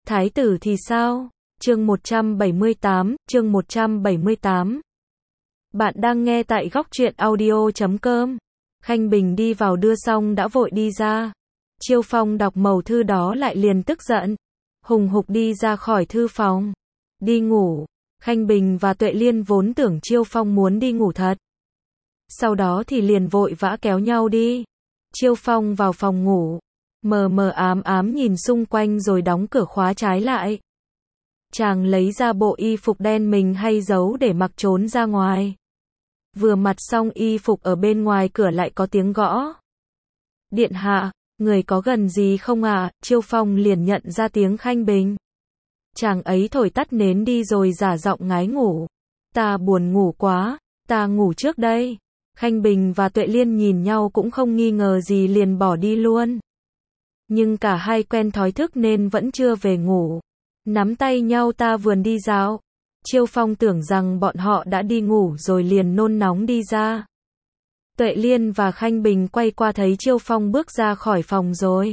Thái tử thì sao? Chương 178. Bạn đang nghe tại góc truyện audio.com. Khanh Bình đi vào đưa xong đã vội đi ra. Chiêu Phong đọc mẩu thư đó lại liền tức giận, hùng hục đi ra khỏi thư phòng, đi ngủ. Khanh Bình và Tuệ Liên vốn tưởng Chiêu Phong muốn đi ngủ thật, sau đó thì liền vội vã kéo nhau đi. Chiêu Phong vào phòng ngủ, mờ mờ ám ám nhìn xung quanh rồi đóng cửa khóa trái lại. Chàng lấy ra bộ y phục đen mình hay giấu để mặc trốn ra ngoài. Vừa mặc xong y phục ở bên ngoài cửa lại có tiếng gõ. Điện hạ, người có gần gì không ạ? Chiêu Phong liền nhận ra tiếng Khanh Bình. Chàng ấy thổi tắt nến đi rồi giả giọng ngái ngủ. Ta buồn ngủ quá, ta ngủ trước đây. Khanh Bình và Tuệ Liên nhìn nhau cũng không nghi ngờ gì liền bỏ đi luôn. Nhưng cả hai quen thói thức nên vẫn chưa về ngủ. Nắm tay nhau ta vườn đi dạo. Chiêu Phong tưởng rằng bọn họ đã đi ngủ rồi liền nôn nóng đi ra. Tuệ Liên và Khanh Bình quay qua thấy Chiêu Phong bước ra khỏi phòng rồi.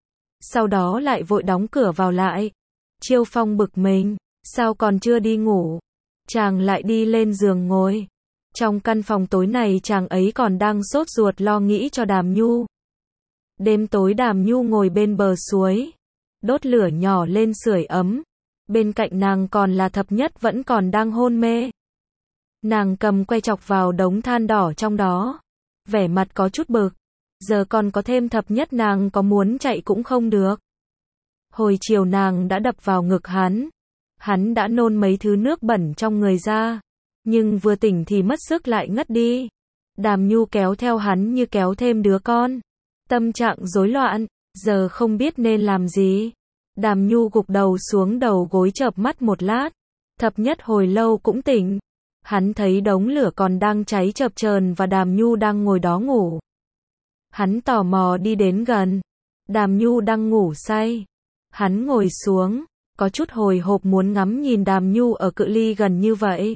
Sau đó lại vội đóng cửa vào lại. Chiêu Phong bực mình, sao còn chưa đi ngủ? Chàng lại đi lên giường ngồi. Trong căn phòng tối này chàng ấy còn đang sốt ruột lo nghĩ cho Đàm Nhu. Đêm tối Đàm Nhu ngồi bên bờ suối, đốt lửa nhỏ lên sưởi ấm. Bên cạnh nàng còn là Thập Nhất vẫn còn đang hôn mê. Nàng cầm que chọc vào đống than đỏ trong đó, vẻ mặt có chút bực. Giờ còn có thêm Thập Nhất nàng có muốn chạy cũng không được. Hồi chiều nàng đã đập vào ngực hắn. Hắn đã nôn mấy thứ nước bẩn trong người ra, nhưng vừa tỉnh thì mất sức lại ngất đi. Đàm Nhu kéo theo hắn như kéo thêm đứa con. Tâm trạng rối loạn, giờ không biết nên làm gì. Đàm Nhu gục đầu xuống đầu gối chợp mắt một lát. Thập Nhất hồi lâu cũng tỉnh. Hắn thấy đống lửa còn đang cháy chập chờn và Đàm Nhu đang ngồi đó ngủ. Hắn tò mò đi đến gần. Đàm Nhu đang ngủ say. Hắn ngồi xuống, có chút hồi hộp muốn ngắm nhìn Đàm Nhu ở cự ly gần như vậy.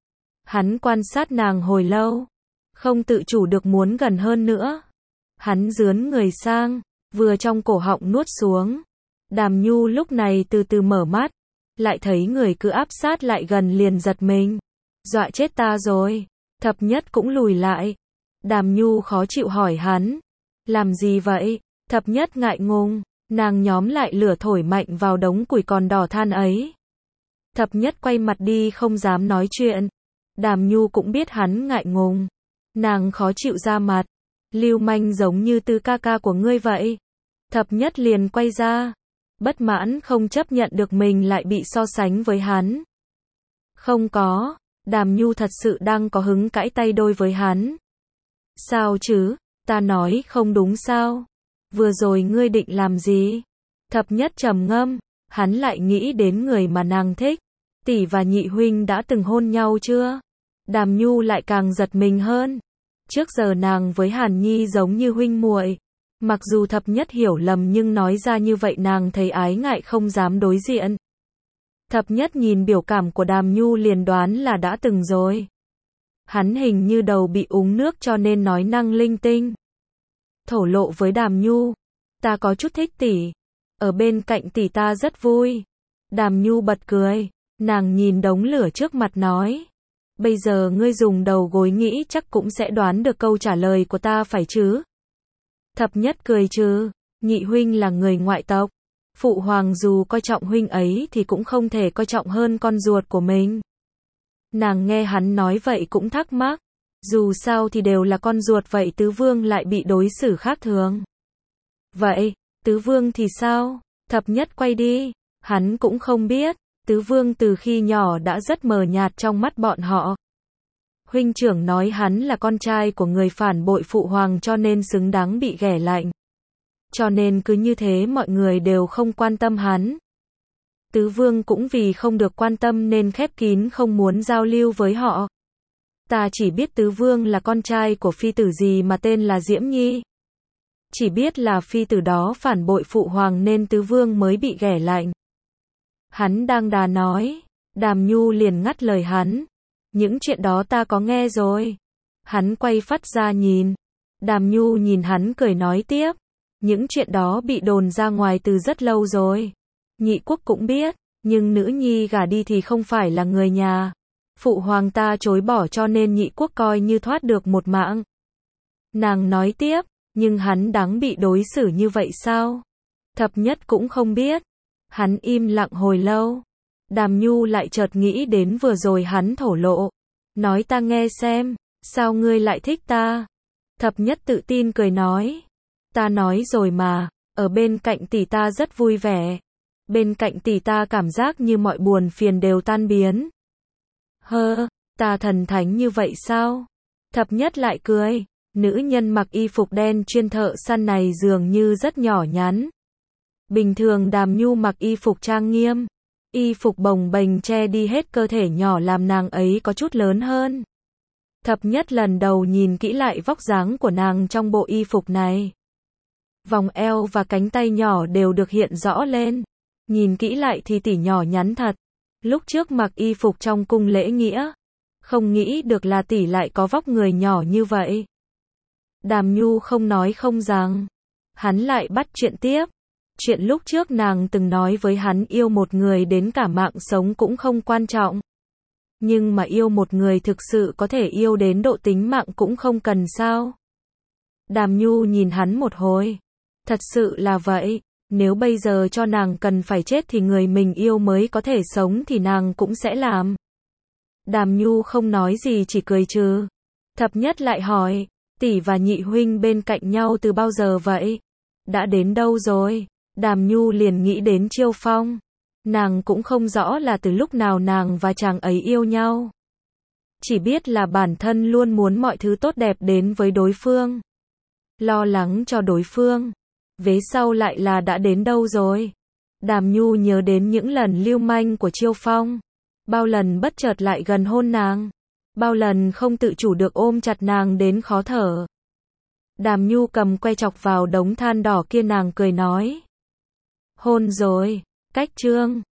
Hắn quan sát nàng hồi lâu, không tự chủ được muốn gần hơn nữa. Hắn dướn người sang, vừa trong cổ họng nuốt xuống. Đàm Nhu lúc này từ từ mở mắt, lại thấy người cứ áp sát lại gần liền giật mình. Dọa chết ta rồi. Thập Nhất cũng lùi lại. Đàm Nhu khó chịu hỏi hắn, làm gì vậy? Thập Nhất ngại ngùng, nàng nhóm lại lửa thổi mạnh vào đống củi còn đỏ than ấy. Thập Nhất quay mặt đi không dám nói chuyện. Đàm Nhu cũng biết hắn ngại ngùng. Nàng khó chịu ra mặt. Lưu manh giống như Tư ca ca của ngươi vậy. Thập Nhất liền quay ra. Bất mãn không chấp nhận được mình lại bị so sánh với hắn. Không có. Đàm Nhu thật sự đang có hứng cãi tay đôi với hắn. Sao chứ? Ta nói không đúng sao? Vừa rồi ngươi định làm gì? Thập Nhất trầm ngâm. Hắn lại nghĩ đến người mà nàng thích. Tỷ và nhị huynh đã từng hôn nhau chưa? Đàm Nhu lại càng giật mình hơn. Trước giờ nàng với Hàn Nhi giống như huynh muội. Mặc dù Thập Nhất hiểu lầm nhưng nói ra như vậy nàng thấy ái ngại không dám đối diện. Thập Nhất nhìn biểu cảm của Đàm Nhu liền đoán là đã từng rồi. Hắn hình như đầu bị uống nước cho nên nói năng linh tinh. Thổ lộ với Đàm Nhu. Ta có chút thích tỷ. Ở bên cạnh tỷ ta rất vui. Đàm Nhu bật cười. Nàng nhìn đống lửa trước mặt nói. Bây giờ ngươi dùng đầu gối nghĩ chắc cũng sẽ đoán được câu trả lời của ta phải chứ? Thập Nhất cười trừ. Nhị huynh là người ngoại tộc. Phụ hoàng dù coi trọng huynh ấy thì cũng không thể coi trọng hơn con ruột của mình. Nàng nghe hắn nói vậy cũng thắc mắc. Dù sao thì đều là con ruột vậy Tứ Vương lại bị đối xử khác thường. Vậy, Tứ Vương thì sao? Thập Nhất quay đi. Hắn cũng không biết. Tứ Vương từ khi nhỏ đã rất mờ nhạt trong mắt bọn họ. Huynh trưởng nói hắn là con trai của người phản bội phụ hoàng cho nên xứng đáng bị ghẻ lạnh. Cho nên cứ như thế mọi người đều không quan tâm hắn. Tứ Vương cũng vì không được quan tâm nên khép kín không muốn giao lưu với họ. Ta chỉ biết Tứ Vương là con trai của phi tử gì mà tên là Diễm Nhi. Chỉ biết là phi tử đó phản bội phụ hoàng nên Tứ Vương mới bị ghẻ lạnh. Hắn đang đà nói. Đàm Nhu liền ngắt lời hắn. Những chuyện đó ta có nghe rồi. Hắn quay phát ra nhìn. Đàm Nhu nhìn hắn cười nói tiếp. Những chuyện đó bị đồn ra ngoài từ rất lâu rồi. Nhị quốc cũng biết, nhưng nữ nhi gả đi thì không phải là người nhà. Phụ hoàng ta chối bỏ cho nên nhị quốc coi như thoát được một mạng. Nàng nói tiếp, nhưng hắn đáng bị đối xử như vậy sao? Thập nhất cũng không biết. Hắn im lặng hồi lâu. Đàm Nhu lại chợt nghĩ đến vừa rồi hắn thổ lộ. Nói ta nghe xem, sao ngươi lại thích ta? Thập nhất tự tin cười nói. Ta nói rồi mà, ở bên cạnh tỷ ta rất vui vẻ. Bên cạnh tỷ ta cảm giác như mọi buồn phiền đều tan biến. Hơ, ta thần thánh như vậy sao? Thập nhất lại cười. Nữ nhân mặc y phục đen chuyên thợ săn này dường như rất nhỏ nhắn. Bình thường Đàm Nhu mặc y phục trang nghiêm. Y phục bồng bềnh che đi hết cơ thể nhỏ làm nàng ấy có chút lớn hơn. Thập nhất lần đầu nhìn kỹ lại vóc dáng của nàng trong bộ y phục này. Vòng eo và cánh tay nhỏ đều được hiện rõ lên. Nhìn kỹ lại thì tỷ nhỏ nhắn thật. Lúc trước mặc y phục trong cung lễ nghĩa. Không nghĩ được là tỷ lại có vóc người nhỏ như vậy. Đàm Nhu không nói không rằng. Hắn lại bắt chuyện tiếp. Chuyện lúc trước nàng từng nói với hắn yêu một người đến cả mạng sống cũng không quan trọng. Nhưng mà yêu một người thực sự có thể yêu đến độ tính mạng cũng không cần sao. Đàm Nhu nhìn hắn một hồi. Thật sự là vậy. Nếu bây giờ cho nàng cần phải chết thì người mình yêu mới có thể sống thì nàng cũng sẽ làm. Đàm Nhu không nói gì chỉ cười trừ. Thập nhất lại hỏi. Tỷ và nhị huynh bên cạnh nhau từ bao giờ vậy? Đã đến đâu rồi? Đàm Nhu liền nghĩ đến Chiêu Phong. Nàng cũng không rõ là từ lúc nào nàng và chàng ấy yêu nhau. Chỉ biết là bản thân luôn muốn mọi thứ tốt đẹp đến với đối phương. Lo lắng cho đối phương. Vế sau lại là đã đến đâu rồi? Đàm Nhu nhớ đến những lần lưu manh của Chiêu Phong. Bao lần bất chợt lại gần hôn nàng. Bao lần không tự chủ được ôm chặt nàng đến khó thở. Đàm Nhu cầm que chọc vào đống than đỏ kia nàng cười nói. Hôn rồi, cách chương.